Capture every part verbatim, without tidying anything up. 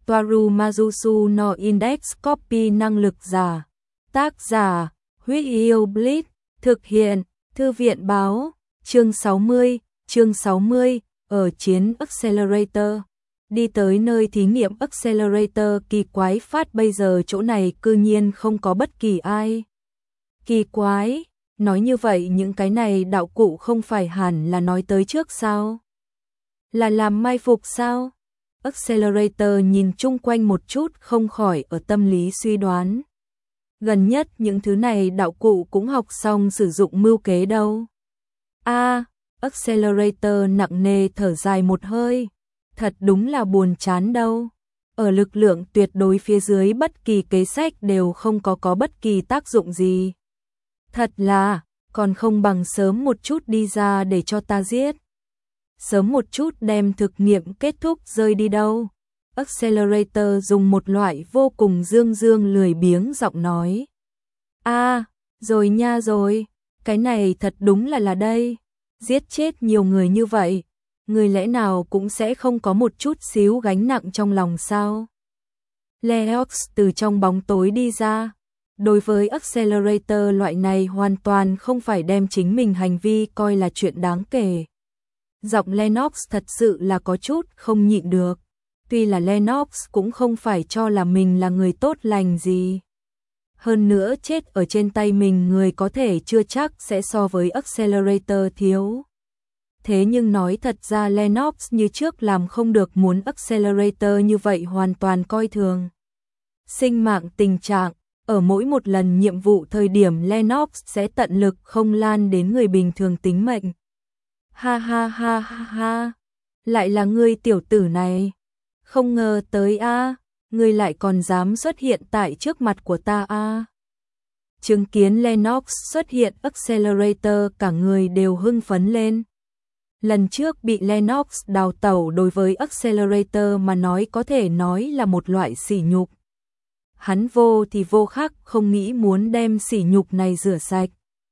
Toaru Majusu no Index Copy năng lực giả. Tác giả, Huyết Yêu Blitz, thực hiện, Thư viện báo, chương sáu mươi, chương sáu mươi, ở chiến Accelerator. Đi tới nơi thí nghiệm Accelerator kỳ quái phát bây giờ chỗ này cư nhiên không có bất kỳ ai. Kỳ quái, nói như vậy những cái này đạo cụ không phải hẳn là nói tới trước sao? Là làm mai phục sao? Accelerator nhìn chung quanh một chút không khỏi ở tâm lý suy đoán. Gần nhất những thứ này đạo cụ cũng học xong sử dụng mưu kế đâu. A, à, Accelerator nặng nề thở dài một hơi. Thật đúng là buồn chán đâu. Ở lực lượng tuyệt đối phía dưới bất kỳ kế sách đều không có có bất kỳ tác dụng gì. Thật là, còn không bằng sớm một chút đi ra để cho ta giết. Sớm một chút đem thực nghiệm kết thúc rơi đi đâu. Accelerator dùng một loại vô cùng dương dương lười biếng giọng nói. A, à, rồi nha rồi, cái này thật đúng là là đây. Giết chết nhiều người như vậy, người lẽ nào cũng sẽ không có một chút xíu gánh nặng trong lòng sao? Leox từ trong bóng tối đi ra. Đối với Accelerator loại này hoàn toàn không phải đem chính mình hành vi coi là chuyện đáng kể. Giọng Lennox thật sự là có chút không nhịn được. Tuy là Lennox cũng không phải cho là mình là người tốt lành gì. Hơn nữa chết ở trên tay mình người có thể chưa chắc sẽ so với Accelerator thiếu. Thế nhưng nói thật ra Lennox như trước làm không được muốn Accelerator như vậy hoàn toàn coi thường. Sinh mạng tình trạng, ở mỗi một lần nhiệm vụ thời điểm Lennox sẽ tận lực không lan đến người bình thường tính mệnh. Ha ha ha ha ha, lại là ngươi tiểu tử này. Không ngờ tới a, à, ngươi lại còn dám xuất hiện tại trước mặt của ta a. À. Chứng kiến Lennox xuất hiện Accelerator cả người đều hưng phấn lên. Lần trước bị Lennox đào tẩu đối với Accelerator mà nói có thể nói là một loại sỉ nhục. Hắn vô thì vô khắc không nghĩ muốn đem sỉ nhục này rửa sạch.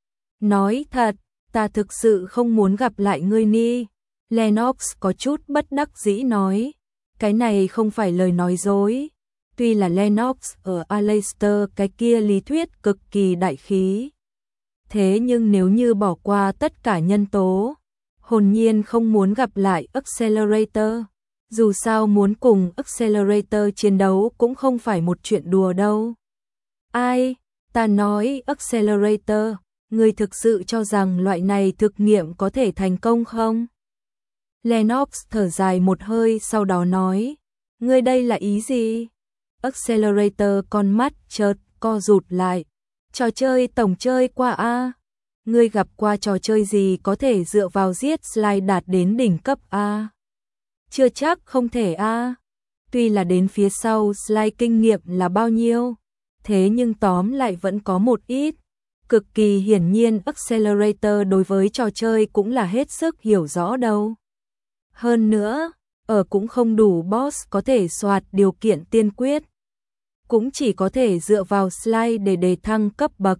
Nói thật, ta thực sự không muốn gặp lại ngươi ni. Lennox có chút bất đắc dĩ nói. Cái này không phải lời nói dối. Tuy là Lennox ở Aleister cái kia lý thuyết cực kỳ đại khí. Thế nhưng nếu như bỏ qua tất cả nhân tố, hồn nhiên không muốn gặp lại Accelerator. Dù sao muốn cùng Accelerator chiến đấu cũng không phải một chuyện đùa đâu. Ai, ta nói Accelerator, ngươi thực sự cho rằng loại này thực nghiệm có thể thành công không? Lennox thở dài một hơi sau đó nói, ngươi đây là ý gì? Accelerator con mắt chợt co rụt lại. Trò chơi tổng chơi qua a. Ngươi gặp qua trò chơi gì có thể dựa vào giết slide đạt đến đỉnh cấp A? Chưa chắc không thể A. Tuy là đến phía sau slide kinh nghiệm là bao nhiêu, thế nhưng tóm lại vẫn có một ít. Cực kỳ hiển nhiên Accelerator đối với trò chơi cũng là hết sức hiểu rõ đâu. Hơn nữa, ở cũng không đủ boss có thể soạt điều kiện tiên quyết. Cũng chỉ có thể dựa vào slide để đề thăng cấp bậc.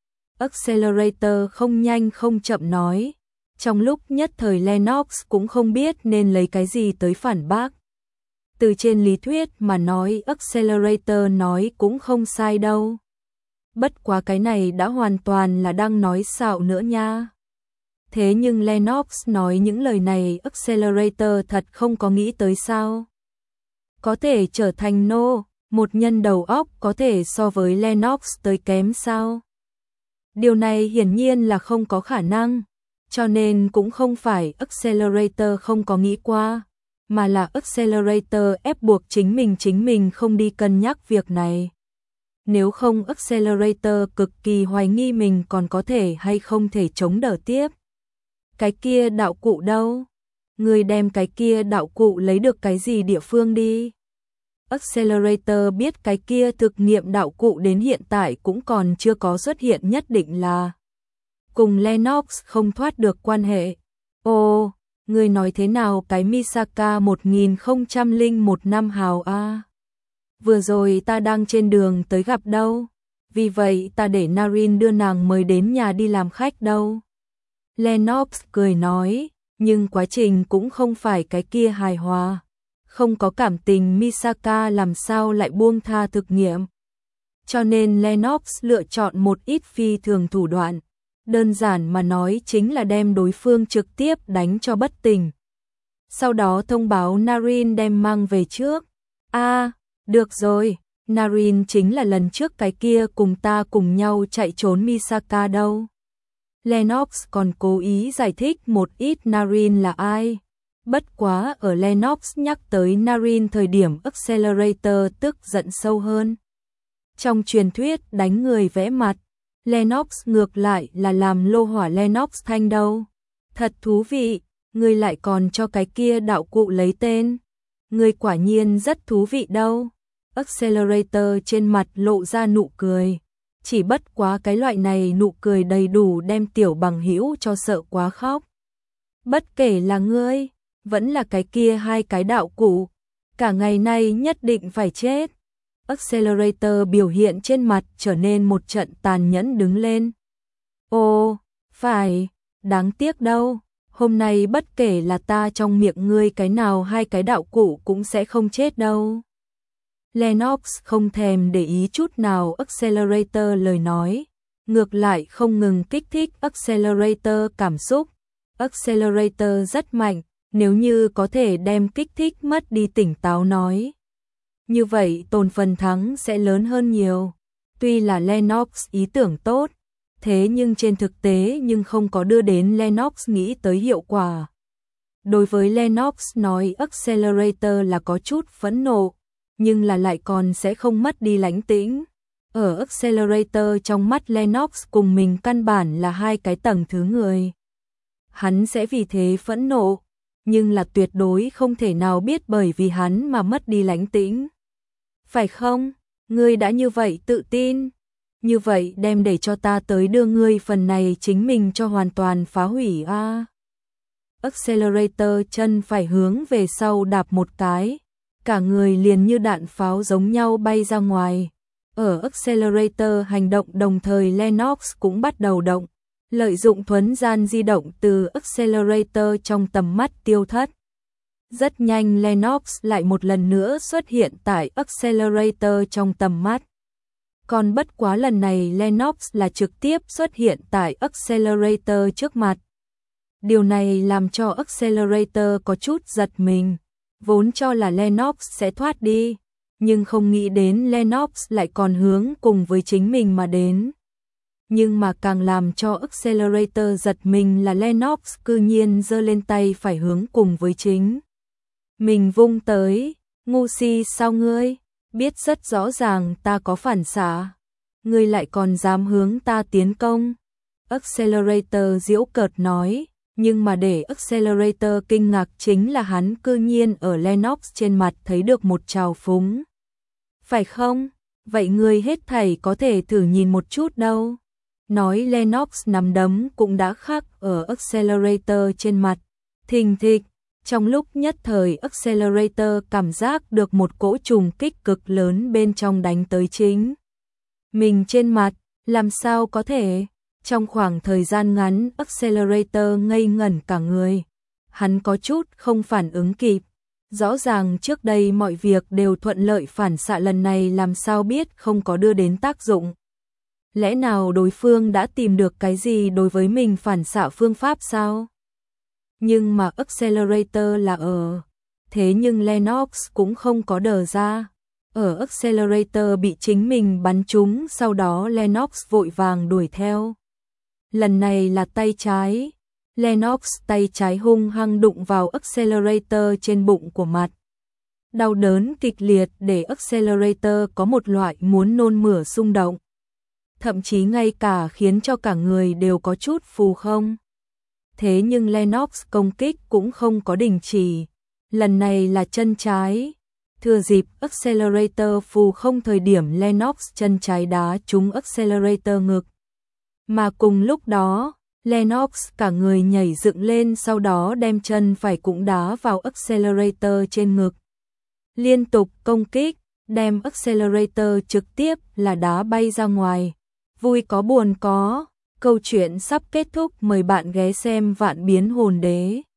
Accelerator không nhanh không chậm nói. Trong lúc nhất thời Lennox cũng không biết nên lấy cái gì tới phản bác. Từ trên lý thuyết mà nói Accelerator nói cũng không sai đâu. Bất quá cái này đã hoàn toàn là đang nói xạo nữa nha. Thế nhưng Lennox nói những lời này Accelerator thật không có nghĩ tới sao. Có thể trở thành nô, một nhân đầu óc có thể so với Lennox tới kém sao? Điều này hiển nhiên là không có khả năng, cho nên cũng không phải Accelerator không có nghĩ qua, mà là Accelerator ép buộc chính mình chính mình không đi cân nhắc việc này. Nếu không Accelerator cực kỳ hoài nghi mình còn có thể hay không thể chống đỡ tiếp. Cái kia đạo cụ đâu? Người đem cái kia đạo cụ lấy được cái gì địa phương đi? Accelerator biết cái kia thực nghiệm đạo cụ đến hiện tại cũng còn chưa có xuất hiện nhất định là cùng Lennox không thoát được quan hệ. Ồ, người nói thế nào cái Misaka một nghìn không trăm lẻ một năm hào a? Vừa rồi ta đang trên đường tới gặp đâu. Vì vậy ta để Narin đưa nàng mời đến nhà đi làm khách đâu. Lennox cười nói, nhưng quá trình cũng không phải cái kia hài hòa. Không có cảm tình Misaka làm sao lại buông tha thực nghiệm. Cho nên Lennox lựa chọn một ít phi thường thủ đoạn. Đơn giản mà nói chính là đem đối phương trực tiếp đánh cho bất tỉnh. Sau đó thông báo Narin đem mang về trước. A, à, được rồi, Narin chính là lần trước cái kia cùng ta cùng nhau chạy trốn Misaka đâu. Lennox còn cố ý giải thích một ít Narin là ai. Bất quá ở Lennox nhắc tới Narin thời điểm Accelerator tức giận sâu hơn. Trong truyền thuyết đánh người vẽ mặt, Lennox ngược lại là làm lô hỏa Lennox thanh đâu. Thật thú vị, ngươi lại còn cho cái kia đạo cụ lấy tên. Ngươi quả nhiên rất thú vị đâu. Accelerator trên mặt lộ ra nụ cười. Chỉ bất quá cái loại này nụ cười đầy đủ đem tiểu bằng hữu cho sợ quá khóc. Bất kể là ngươi, vẫn là cái kia hai cái đạo cụ, cả ngày nay nhất định phải chết. Accelerator biểu hiện trên mặt trở nên một trận tàn nhẫn đứng lên. Ồ, phải, đáng tiếc đâu, hôm nay bất kể là ta trong miệng ngươi cái nào hai cái đạo cụ cũng sẽ không chết đâu. Lennox không thèm để ý chút nào Accelerator lời nói, ngược lại không ngừng kích thích Accelerator cảm xúc. Accelerator rất mạnh, nếu như có thể đem kích thích mất đi tỉnh táo nói. Như vậy tồn phần thắng sẽ lớn hơn nhiều. Tuy là Lennox ý tưởng tốt, thế nhưng trên thực tế nhưng không có đưa đến Lennox nghĩ tới hiệu quả. Đối với Lennox nói Accelerator là có chút phẫn nộ, nhưng là lại còn sẽ không mất đi lãnh tĩnh. Ở Accelerator trong mắt Lennox cùng mình căn bản là hai cái tầng thứ người. Hắn sẽ vì thế phẫn nộ, nhưng là tuyệt đối không thể nào biết bởi vì hắn mà mất đi lãnh tĩnh. Phải không? Ngươi đã như vậy tự tin. Như vậy đem để cho ta tới đưa ngươi phần này chính mình cho hoàn toàn phá hủy a. À. Accelerator chân phải hướng về sau đạp một cái. Cả người liền như đạn pháo giống nhau bay ra ngoài. Ở Accelerator hành động đồng thời Lennox cũng bắt đầu động. Lợi dụng thuấn gian di động từ Accelerator trong tầm mắt tiêu thất. Rất nhanh Lennox lại một lần nữa xuất hiện tại Accelerator trong tầm mắt. Còn bất quá lần này Lennox là trực tiếp xuất hiện tại Accelerator trước mặt. Điều này làm cho Accelerator có chút giật mình. Vốn cho là Lennox sẽ thoát đi, nhưng không nghĩ đến Lennox lại còn hướng cùng với chính mình mà đến. Nhưng mà càng làm cho Accelerator giật mình là Lennox cư nhiên giơ lên tay phải hướng cùng với chính mình vung tới. Ngu si sao ngươi, biết rất rõ ràng ta có phản xạ, ngươi lại còn dám hướng ta tiến công. Accelerator giễu cợt nói, nhưng mà để Accelerator kinh ngạc chính là hắn cư nhiên ở Lennox trên mặt thấy được một trào phúng. Phải không? Vậy ngươi hết thảy có thể thử nhìn một chút đâu. Nói Lennox nắm đấm cũng đã khắc ở Accelerator trên mặt. Thình thịch, trong lúc nhất thời Accelerator cảm giác được một cỗ trùng kích cực lớn bên trong đánh tới chính mình trên mặt, làm sao có thể? Trong khoảng thời gian ngắn Accelerator ngây ngẩn cả người. Hắn có chút không phản ứng kịp. Rõ ràng trước đây mọi việc đều thuận lợi, phản xạ lần này làm sao biết không có đưa đến tác dụng. Lẽ nào đối phương đã tìm được cái gì đối với mình phản xạ phương pháp sao? Nhưng mà Accelerator là ở. Thế nhưng Lennox cũng không có đờ ra. Ở Accelerator bị chính mình bắn trúng, sau đó Lennox vội vàng đuổi theo. Lần này là tay trái. Lennox tay trái hung hăng đụng vào Accelerator trên bụng của mặt. Đau đớn kịch liệt để Accelerator có một loại muốn nôn mửa xung động. Thậm chí ngay cả khiến cho cả người đều có chút phù không. Thế nhưng Lennox công kích cũng không có đình chỉ. Lần này là chân trái. Thừa dịp Accelerator phù không thời điểm Lennox chân trái đá trúng Accelerator ngực. Mà cùng lúc đó, Lennox cả người nhảy dựng lên, sau đó đem chân phải cũng đá vào Accelerator trên ngực. Liên tục công kích, đem Accelerator trực tiếp là đá bay ra ngoài. Vui có buồn có, câu chuyện sắp kết thúc, mời bạn ghé xem Vạn Biến Hồn Đế.